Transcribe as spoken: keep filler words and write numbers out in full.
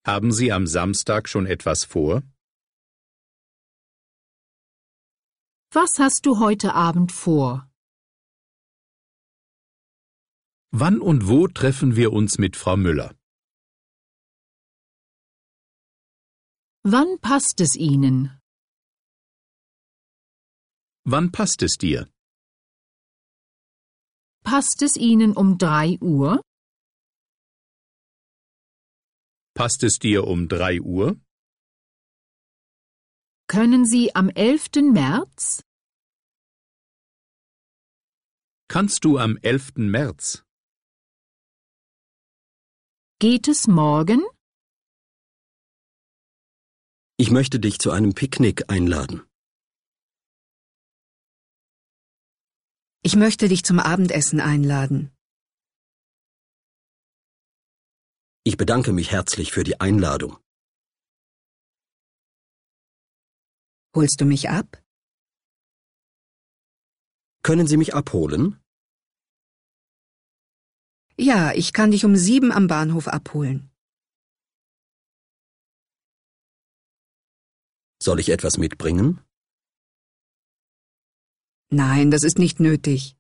Haben Sie am Samstag schon etwas vor? Was hast du heute Abend vor? Wann und wo treffen wir uns mit Frau Müller? Wann passt es Ihnen? Wann passt es dir? Passt es Ihnen um drei Uhr? Passt es dir um drei Uhr? Können Sie am elften März? Kannst du am elften März? Geht es morgen? Ich möchte dich zu einem Picknick einladen. Ich möchte dich zum Abendessen einladen. Ich bedanke mich herzlich für die Einladung. Holst du mich ab? Können Sie mich abholen? Ja, ich kann dich um sieben am Bahnhof abholen. Soll ich etwas mitbringen? Nein, das ist nicht nötig.